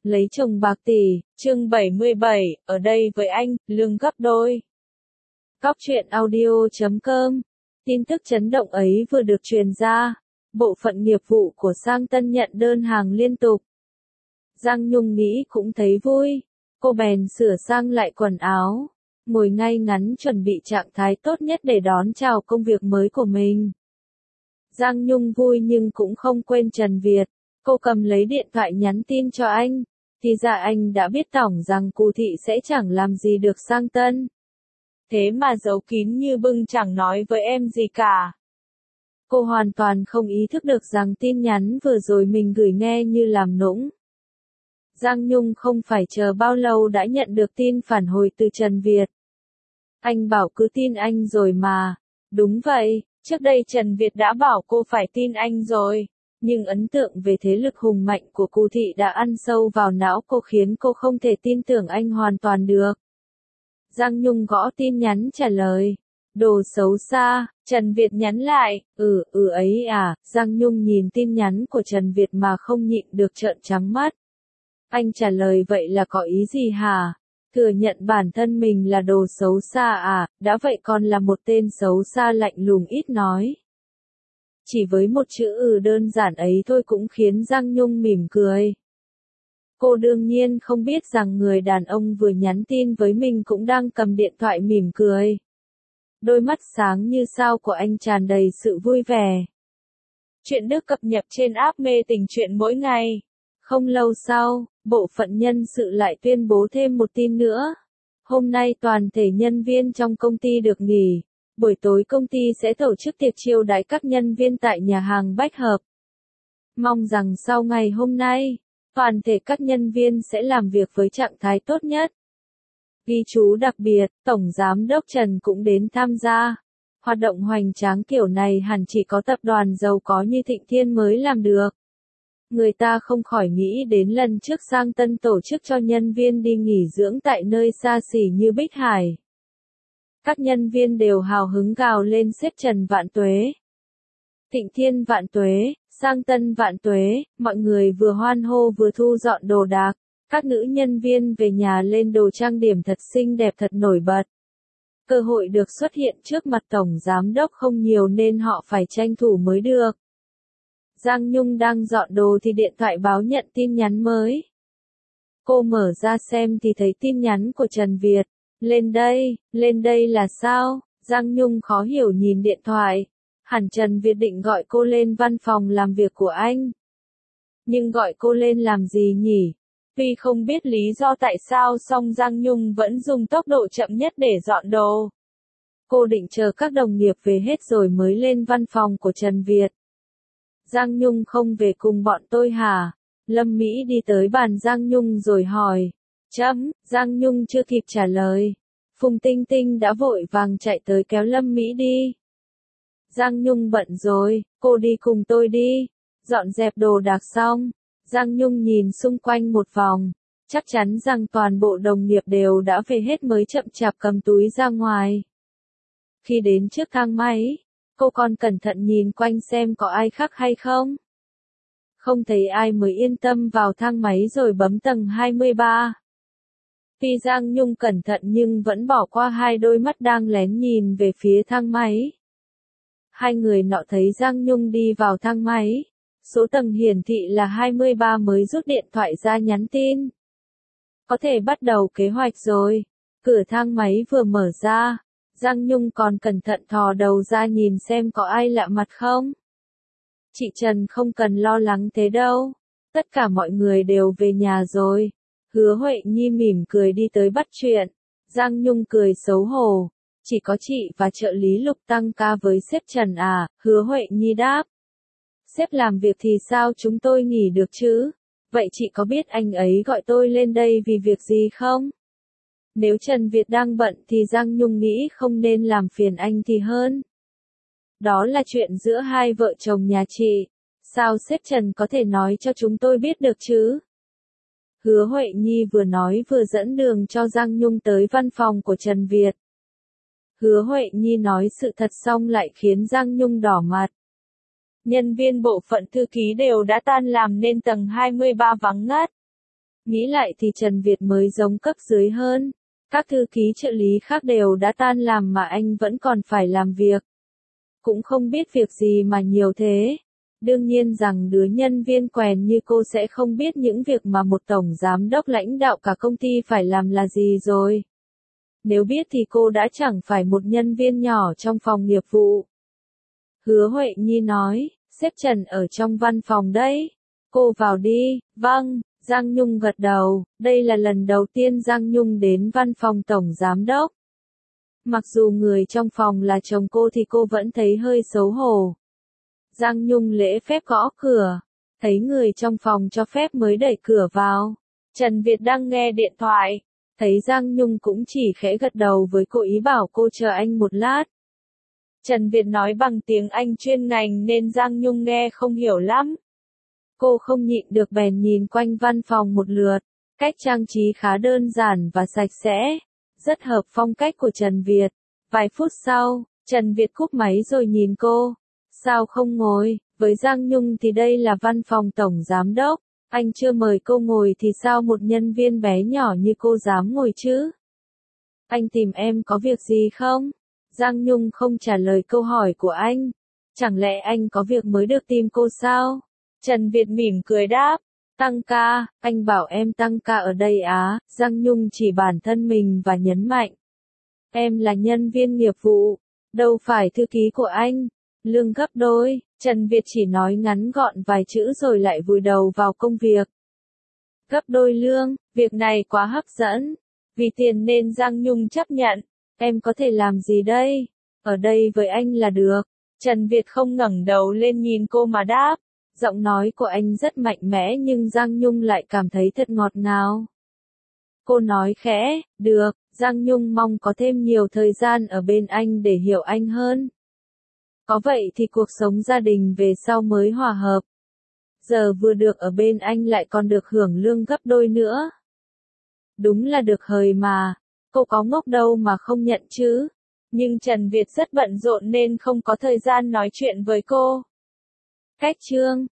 Lấy chồng bạc tỷ, chương 77, ở đây với anh, lương gấp đôi. Cóc truyện audio.com. Tin tức chấn động ấy vừa được truyền ra. Bộ phận nghiệp vụ của Sang Tân nhận đơn hàng liên tục. Giang Nhung nghĩ cũng thấy vui. Cô bèn sửa sang lại quần áo. Ngồi ngay ngắn chuẩn bị trạng thái tốt nhất để đón chào công việc mới của mình. Giang Nhung vui nhưng cũng không quên Trần Việt. Cô cầm lấy điện thoại nhắn tin cho anh. Thì ra anh đã biết tỏng rằng cụ thị sẽ chẳng làm gì được Sang Tân. Thế mà giấu kín như bưng chẳng nói với em gì cả. Cô hoàn toàn không ý thức được rằng tin nhắn vừa rồi mình gửi nghe như làm nũng. Giang Nhung không phải chờ bao lâu đã nhận được tin phản hồi từ Trần Việt. Anh bảo cứ tin anh rồi mà. Đúng vậy, trước đây Trần Việt đã bảo cô phải tin anh rồi. Nhưng ấn tượng về thế lực hùng mạnh của cụ thị đã ăn sâu vào não cô khiến cô không thể tin tưởng anh hoàn toàn được. Giang Nhung gõ tin nhắn trả lời. Đồ xấu xa, Trần Việt nhắn lại, ấy à, Giang Nhung nhìn tin nhắn của Trần Việt mà không nhịn được trợn trắng mắt. Anh trả lời vậy là có ý gì hả? Thừa nhận bản thân mình là đồ xấu xa à, đã vậy còn là một tên xấu xa lạnh lùng ít nói. Chỉ với một chữ đơn giản ấy thôi cũng khiến Giang Nhung mỉm cười. Cô đương nhiên không biết rằng người đàn ông vừa nhắn tin với mình cũng đang cầm điện thoại mỉm cười. Đôi mắt sáng như sao của anh tràn đầy sự vui vẻ. Chuyện được cập nhật trên app Mê Tình Chuyện mỗi ngày. Không lâu sau, bộ phận nhân sự lại tuyên bố thêm một tin nữa. Hôm nay toàn thể nhân viên trong công ty được nghỉ. Buổi tối công ty sẽ tổ chức tiệc chiêu đãi các nhân viên tại nhà hàng Bách Hợp. Mong rằng sau ngày hôm nay, toàn thể các nhân viên sẽ làm việc với trạng thái tốt nhất. Ghi chú đặc biệt, Tổng Giám đốc Trần cũng đến tham gia. Hoạt động hoành tráng kiểu này hẳn chỉ có tập đoàn giàu có như Thịnh Thiên mới làm được. Người ta không khỏi nghĩ đến lần trước Sang Tân tổ chức cho nhân viên đi nghỉ dưỡng tại nơi xa xỉ như Bích Hải. Các nhân viên đều hào hứng gào lên sếp Trần vạn tuế. Thịnh Thiên vạn tuế, Sang Tân vạn tuế, mọi người vừa hoan hô vừa thu dọn đồ đạc. Các nữ nhân viên về nhà lên đồ trang điểm thật xinh đẹp thật nổi bật. Cơ hội được xuất hiện trước mặt Tổng Giám đốc không nhiều nên họ phải tranh thủ mới được. Giang Nhung đang dọn đồ thì điện thoại báo nhận tin nhắn mới. Cô mở ra xem thì thấy tin nhắn của Trần Việt. Lên đây là sao? Giang Nhung khó hiểu nhìn điện thoại. Hẳn Trần Việt định gọi cô lên văn phòng làm việc của anh. Nhưng gọi cô lên làm gì nhỉ? Tuy không biết lý do tại sao song Giang Nhung vẫn dùng tốc độ chậm nhất để dọn đồ. Cô định chờ các đồng nghiệp về hết rồi mới lên văn phòng của Trần Việt. Giang Nhung không về cùng bọn tôi hả? Lâm Mỹ đi tới bàn Giang Nhung rồi hỏi. Giang Nhung chưa kịp trả lời. Phùng Tinh Tinh đã vội vàng chạy tới kéo Lâm Mỹ đi. Giang Nhung bận rồi, cô đi cùng tôi đi. Dọn dẹp đồ đạc xong. Giang Nhung nhìn xung quanh một vòng. Chắc chắn rằng toàn bộ đồng nghiệp đều đã về hết mới chậm chạp cầm túi ra ngoài. Khi đến trước thang máy, cô còn cẩn thận nhìn quanh xem có ai khác hay không. Không thấy ai mới yên tâm vào thang máy rồi bấm tầng 23. Tuy Giang Nhung cẩn thận nhưng vẫn bỏ qua hai đôi mắt đang lén nhìn về phía thang máy. Hai người nọ thấy Giang Nhung đi vào thang máy. Số tầng hiển thị là 23 mới rút điện thoại ra nhắn tin. Có thể bắt đầu kế hoạch rồi. Cửa thang máy vừa mở ra. Giang Nhung còn cẩn thận thò đầu ra nhìn xem có ai lạ mặt không. Chị Trần không cần lo lắng thế đâu. Tất cả mọi người đều về nhà rồi. Hứa Huệ Nhi mỉm cười đi tới bắt chuyện. Giang Nhung cười xấu hổ. Chỉ có chị và trợ lý Lục tăng ca với sếp Trần à, Hứa Huệ Nhi đáp. Sếp làm việc thì sao chúng tôi nghỉ được chứ? Vậy chị có biết anh ấy gọi tôi lên đây vì việc gì không? Nếu Trần Việt đang bận thì Giang Nhung nghĩ không nên làm phiền anh thì hơn. Đó là chuyện giữa hai vợ chồng nhà chị. Sao sếp Trần có thể nói cho chúng tôi biết được chứ? Hứa Huệ Nhi vừa nói vừa dẫn đường cho Giang Nhung tới văn phòng của Trần Việt. Hứa Huệ Nhi nói sự thật xong lại khiến Giang Nhung đỏ mặt. Nhân viên bộ phận thư ký đều đã tan làm nên tầng 23 vắng ngắt. Nghĩ lại thì Trần Việt mới giống cấp dưới hơn. Các thư ký trợ lý khác đều đã tan làm mà anh vẫn còn phải làm việc. Cũng không biết việc gì mà nhiều thế. Đương nhiên rằng đứa nhân viên quèn như cô sẽ không biết những việc mà một tổng giám đốc lãnh đạo cả công ty phải làm là gì rồi. Nếu biết thì cô đã chẳng phải một nhân viên nhỏ trong phòng nghiệp vụ. Hứa Huệ Nhi nói, sếp Trần ở trong văn phòng đấy. Cô vào đi. Vâng, Giang Nhung gật đầu, đây là lần đầu tiên Giang Nhung đến văn phòng tổng giám đốc. Mặc dù người trong phòng là chồng cô thì cô vẫn thấy hơi xấu hổ. Giang Nhung lễ phép gõ cửa, thấy người trong phòng cho phép mới đẩy cửa vào. Trần Việt đang nghe điện thoại, thấy Giang Nhung cũng chỉ khẽ gật đầu với cô ý bảo cô chờ anh một lát. Trần Việt nói bằng tiếng Anh chuyên ngành nên Giang Nhung nghe không hiểu lắm. Cô không nhịn được bèn nhìn quanh văn phòng một lượt, cách trang trí khá đơn giản và sạch sẽ, rất hợp phong cách của Trần Việt. Vài phút sau, Trần Việt cúp máy rồi nhìn cô. Sao không ngồi, với Giang Nhung thì đây là văn phòng tổng giám đốc, anh chưa mời cô ngồi thì sao một nhân viên bé nhỏ như cô dám ngồi chứ? Anh tìm em có việc gì không? Giang Nhung không trả lời câu hỏi của anh. Chẳng lẽ anh có việc mới được tìm cô sao? Trần Việt mỉm cười đáp. Tăng ca, anh bảo em tăng ca ở đây á, Giang Nhung chỉ bản thân mình và nhấn mạnh. Em là nhân viên nghiệp vụ, đâu phải thư ký của anh. Lương gấp đôi, Trần Việt chỉ nói ngắn gọn vài chữ rồi lại vùi đầu vào công việc. Gấp đôi lương, việc này quá hấp dẫn. Vì tiền nên Giang Nhung chấp nhận. Em có thể làm gì đây? Ở đây với anh là được. Trần Việt không ngẩng đầu lên nhìn cô mà đáp. Giọng nói của anh rất mạnh mẽ nhưng Giang Nhung lại cảm thấy thật ngọt ngào. Cô nói khẽ, được, Giang Nhung mong có thêm nhiều thời gian ở bên anh để hiểu anh hơn. Có vậy thì cuộc sống gia đình về sau mới hòa hợp. Giờ vừa được ở bên anh lại còn được hưởng lương gấp đôi nữa. Đúng là được hời mà, cô có ngốc đâu mà không nhận chứ. Nhưng Trần Việt rất bận rộn nên không có thời gian nói chuyện với cô. Cách chương